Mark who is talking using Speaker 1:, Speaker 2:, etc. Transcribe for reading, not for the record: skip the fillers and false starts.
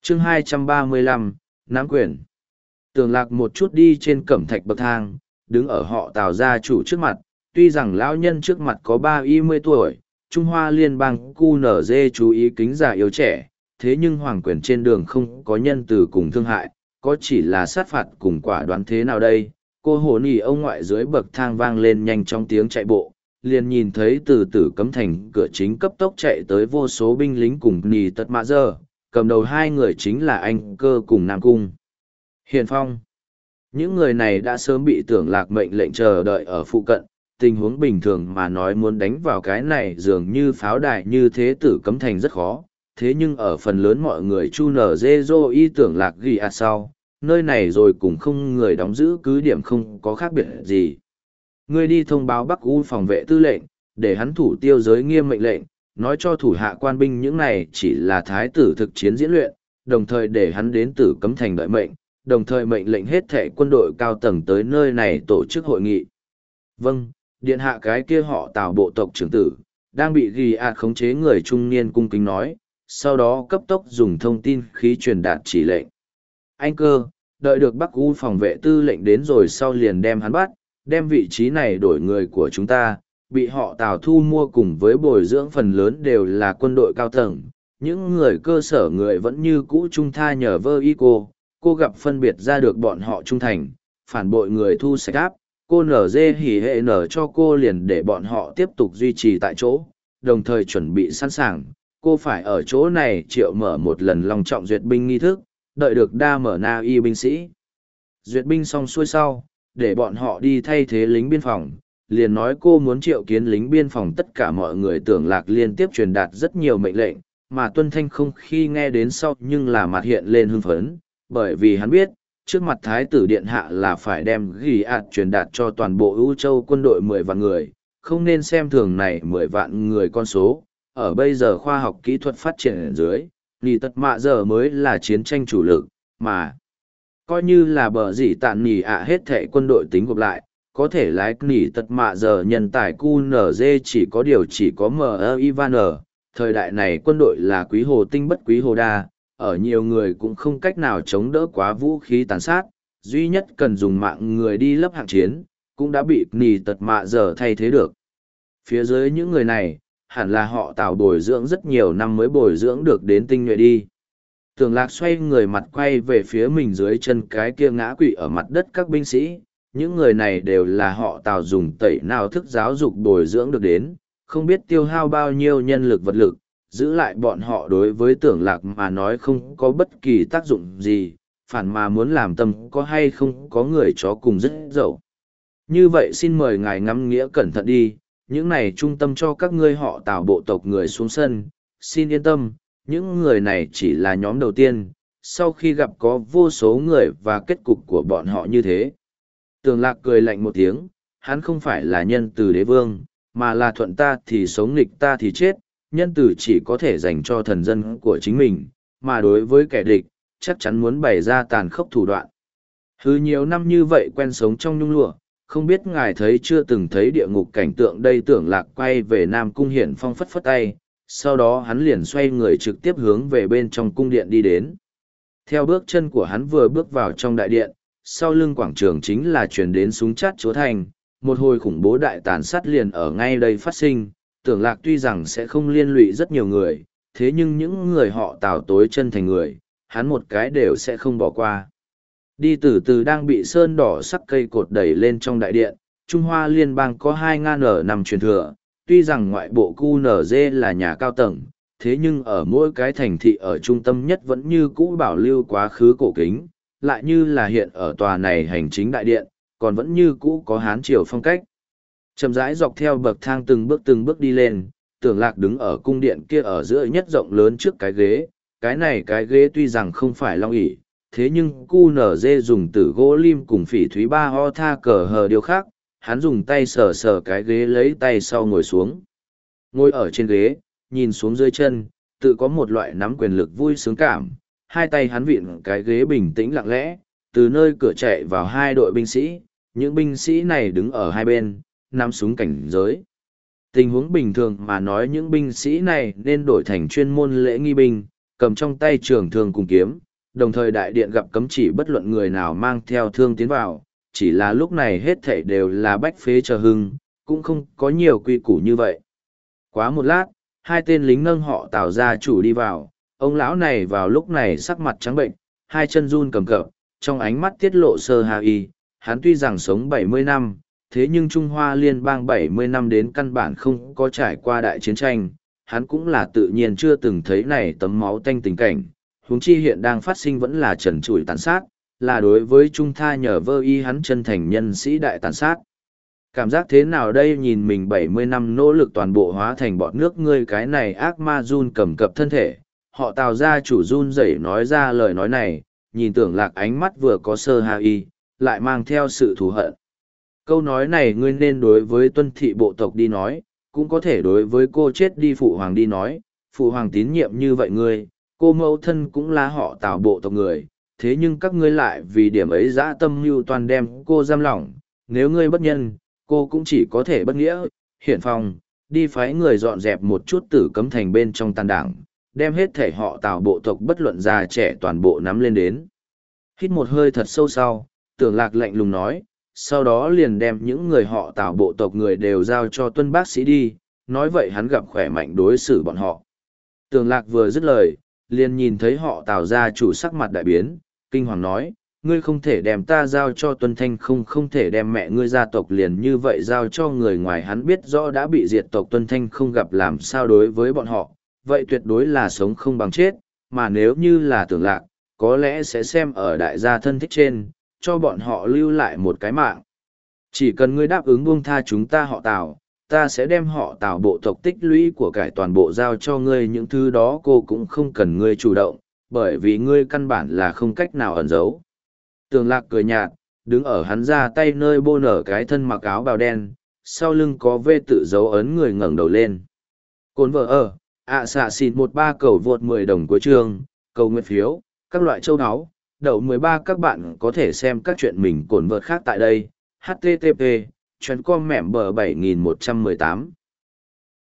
Speaker 1: chương 235, nắm quyền. Tường Lạc một chút đi trên cẩm thạch bậc thang, đứng ở họ Tào gia chủ trước mặt, tuy rằng lão nhân trước mặt có 30 tuổi, Trung Hoa Liên bang QNZ chú ý kính già yếu trẻ, thế nhưng hoàng quyền trên đường không có nhân từ cùng thương hại, có chỉ là sát phạt cùng quả đoán thế nào đây. Cô hồ nỉ ông ngoại dưới bậc thang vang lên nhanh trong tiếng chạy bộ, liền nhìn thấy từ Tử Cấm Thành cửa chính cấp tốc chạy tới vô số binh lính cùng nỉ tật mạ dơ, cầm đầu hai người chính là anh Cơ cùng Nam Cung Hiền Phong. Những người này đã sớm bị Tưởng Lạc mệnh lệnh chờ đợi ở phụ cận, tình huống bình thường mà nói muốn đánh vào cái này dường như pháo đài như thế Tử Cấm Thành rất khó, thế nhưng ở phần lớn mọi người chu nở dê dô y Tưởng Lạc ghi sau, nơi này rồi cũng không người đóng giữ cứ điểm không có khác biệt gì. Ngươi đi thông báo Bắc U phòng vệ tư lệnh, để hắn thủ tiêu giới nghiêm mệnh lệnh, nói cho thủ hạ quan binh những này chỉ là thái tử thực chiến diễn luyện, đồng thời để hắn đến Tử Cấm Thành đợi mệnh, đồng thời mệnh lệnh hết thệ quân đội cao tầng tới nơi này tổ chức hội nghị. Vâng, điện hạ. Cái kia họ Tào bộ tộc trưởng tử, đang bị ghi khống chế người trung niên cung kính nói, sau đó cấp tốc dùng thông tin khí truyền đạt chỉ lệnh. Anh Cơ, đợi được Bắc U phòng vệ tư lệnh đến rồi sau liền đem hắn bắt, đem vị trí này đổi người của chúng ta, bị họ Tào thu mua cùng với bồi dưỡng phần lớn đều là quân đội cao tầng, những người cơ sở người vẫn như cũ trung tha nhờ vơ y cô gặp phân biệt ra được bọn họ trung thành, phản bội người thu sạch áp, cô nở dê hỉ hệ nở cho cô liền để bọn họ tiếp tục duy trì tại chỗ, đồng thời chuẩn bị sẵn sàng, cô phải ở chỗ này triệu mở một lần long trọng duyệt binh nghi thức, đợi được đa mở na y binh sĩ. Duyệt binh xong xuôi sau, để bọn họ đi thay thế lính biên phòng, liền nói cô muốn triệu kiến lính biên phòng. Tất cả mọi người Tưởng Lạc liên tiếp truyền đạt rất nhiều mệnh lệnh, mà Tuân Thanh không khi nghe đến sau nhưng là mặt hiện lên hưng phấn, bởi vì hắn biết, trước mặt Thái tử Điện Hạ là phải đem ghi truyền đạt cho toàn bộ ưu châu quân đội 10 vạn người, không nên xem thường này 10 vạn người con số, ở bây giờ khoa học kỹ thuật phát triển ở dưới, nỉ tật mạ giờ mới là chiến tranh chủ lực, mà coi như là bờ gì tạn nỉ hết thệ quân đội tính gộp lại, có thể lái nỉ tật mạ giờ nhân tài QNZ chỉ có điều chỉ có M.E. Ivan. Thời đại này quân đội là quý hồ tinh bất quý hồ đa, ở nhiều người cũng không cách nào chống đỡ quá vũ khí tàn sát, duy nhất cần dùng mạng người đi lấp hạng chiến, cũng đã bị nỉ tật mạ giờ thay thế được. Phía dưới những người này, hẳn là họ Tào bồi dưỡng rất nhiều năm mới bồi dưỡng được đến tinh nhuệ đi. Tưởng Lạc xoay người mặt quay về phía mình dưới chân cái kia ngã quỵ ở mặt đất các binh sĩ, những người này đều là họ Tào dùng tẩy nào thức giáo dục bồi dưỡng được đến, không biết tiêu hao bao nhiêu nhân lực vật lực, giữ lại bọn họ đối với Tưởng Lạc mà nói không có bất kỳ tác dụng gì, phản mà muốn làm tâm có hay không có người chó cùng rất dậu. Như vậy xin mời ngài ngắm nghĩa cẩn thận đi, những này trung tâm cho các ngươi họ Tào bộ tộc người xuống sân, xin yên tâm, những người này chỉ là nhóm đầu tiên, sau khi gặp có vô số người và kết cục của bọn họ như thế. Tưởng Lạc cười lạnh một tiếng, hắn không phải là nhân từ đế vương, mà là thuận ta thì sống nghịch ta thì chết, nhân từ chỉ có thể dành cho thần dân của chính mình, mà đối với kẻ địch, chắc chắn muốn bày ra tàn khốc thủ đoạn. Hứ nhiều năm như vậy quen sống trong nhung lụa, không biết ngài thấy chưa từng thấy địa ngục cảnh tượng đây. Tưởng Lạc quay về Nam Cung Hiển Phong phất phất tay, sau đó hắn liền xoay người trực tiếp hướng về bên trong cung điện đi đến. Theo bước chân của hắn vừa bước vào trong đại điện, sau lưng quảng trường chính là truyền đến súng chát chúa thành, một hồi khủng bố đại tàn sát liền ở ngay đây phát sinh. Tưởng Lạc tuy rằng sẽ không liên lụy rất nhiều người, thế nhưng những người họ Tào tối chân thành người, hắn một cái đều sẽ không bỏ qua. Đi từ từ đang bị sơn đỏ sắc cây cột đẩy lên trong đại điện, Trung Hoa Liên bang có 2.000 năm truyền thừa, tuy rằng ngoại bộ QNZ là nhà cao tầng, thế nhưng ở mỗi cái thành thị ở trung tâm nhất vẫn như cũ bảo lưu quá khứ cổ kính, lại như là hiện ở tòa này hành chính đại điện, còn vẫn như cũ có Hán triều phong cách. Chậm rãi dọc theo bậc thang từng bước đi lên, Tưởng Lạc đứng ở cung điện kia ở giữa nhất rộng lớn trước cái ghế, cái ghế tuy rằng không phải long ỷ, thế nhưng QNZ dùng từ gỗ lim cùng phỉ thúy ba ho tha cờ hờ điều khác, hắn dùng tay sờ sờ cái ghế lấy tay sau ngồi xuống. Ngồi ở trên ghế, nhìn xuống dưới chân, tự có một loại nắm quyền lực vui sướng cảm, hai tay hắn vịn cái ghế bình tĩnh lặng lẽ, từ nơi cửa chạy vào hai đội binh sĩ, những binh sĩ này đứng ở hai bên, nắm súng cảnh giới. Tình huống bình thường mà nói những binh sĩ này nên đổi thành chuyên môn lễ nghi binh, cầm trong tay trường thương cùng kiếm, đồng thời đại điện gặp cấm chỉ bất luận người nào mang theo thương tiến vào, chỉ là lúc này hết thảy đều là bách phế chờ hưng, cũng không có nhiều quy củ như vậy. Quá một lát, hai tên lính nâng họ Tào gia chủ đi vào, ông lão này vào lúc này sắc mặt trắng bệnh, hai chân run cầm cập, trong ánh mắt tiết lộ sơ hà y, hắn tuy rằng sống 70 năm, thế nhưng Trung Hoa Liên bang 70 năm đến căn bản không có trải qua đại chiến tranh, hắn cũng là tự nhiên chưa từng thấy này tấm máu tanh tình cảnh, huống chi hiện đang phát sinh vẫn là trần trụi tàn sát, là đối với Trung Tha nhờ vơ y hắn chân thành nhân sĩ đại tàn sát. Cảm giác thế nào đây, nhìn mình 70 năm nỗ lực toàn bộ hóa thành bọt nước, ngươi cái này ác ma run cầm cập thân thể, họ Tào gia chủ run rẩy nói ra lời nói này, nhìn Tưởng Lạc ánh mắt vừa có sơ hà y, lại mang theo sự thù hận. Câu nói này ngươi nên đối với Tuân thị bộ tộc đi nói, cũng có thể đối với cô chết đi phụ hoàng đi nói, phụ hoàng tín nhiệm như vậy ngươi, cô mẫu thân cũng là họ Tào bộ tộc người, thế nhưng các ngươi lại vì điểm ấy dã tâm mưu toàn đem cô giam lỏng, nếu ngươi bất nhân, cô cũng chỉ có thể bất nghĩa. Hiển Phong, đi phái người dọn dẹp một chút Tử Cấm Thành bên trong tàn đảng, đem hết thể họ Tào bộ tộc bất luận già trẻ toàn bộ nắm lên đến. Hít một hơi thật sâu sau, Tưởng Lạc lạnh lùng nói, sau đó liền đem những người họ Tào bộ tộc người đều giao cho Tuân bác sĩ đi, nói vậy hắn gặp khỏe mạnh đối xử bọn họ. Tưởng Lạc vừa dứt lời, liền nhìn thấy họ Tào gia chủ sắc mặt đại biến, kinh hoàng nói, ngươi không thể đem ta giao cho Tuân Thanh, không thể đem mẹ ngươi gia tộc liền như vậy giao cho người ngoài, hắn biết rõ đã bị diệt tộc Tuân Thanh không gặp làm sao đối với bọn họ, vậy tuyệt đối là sống không bằng chết, mà nếu như là Tưởng Lạc, có lẽ sẽ xem ở đại gia thân thích trên, cho bọn họ lưu lại một cái mạng. Chỉ cần ngươi đáp ứng buông tha chúng ta họ Tào, ta sẽ đem họ Tào bộ tộc tích lũy của cải toàn bộ giao cho ngươi, những thứ đó cô cũng không cần ngươi chủ động, bởi vì ngươi căn bản là không cách nào ẩn giấu. Tưởng Lạc cười nhạt, đứng ở hắn ra tay nơi bô nở cái thân mặc áo bào đen, sau lưng có vê tự dấu ấn người ngẩng đầu lên. Cồn vợ ở, xạ xịt 13 cầu vượt 10 đồng cuối chương, cầu nguyện phiếu, các loại châu áo, đậu 13 các bạn có thể xem các chuyện mình cồn vợt khác tại đây. HTTP, chuyến com mẻm bờ 7118.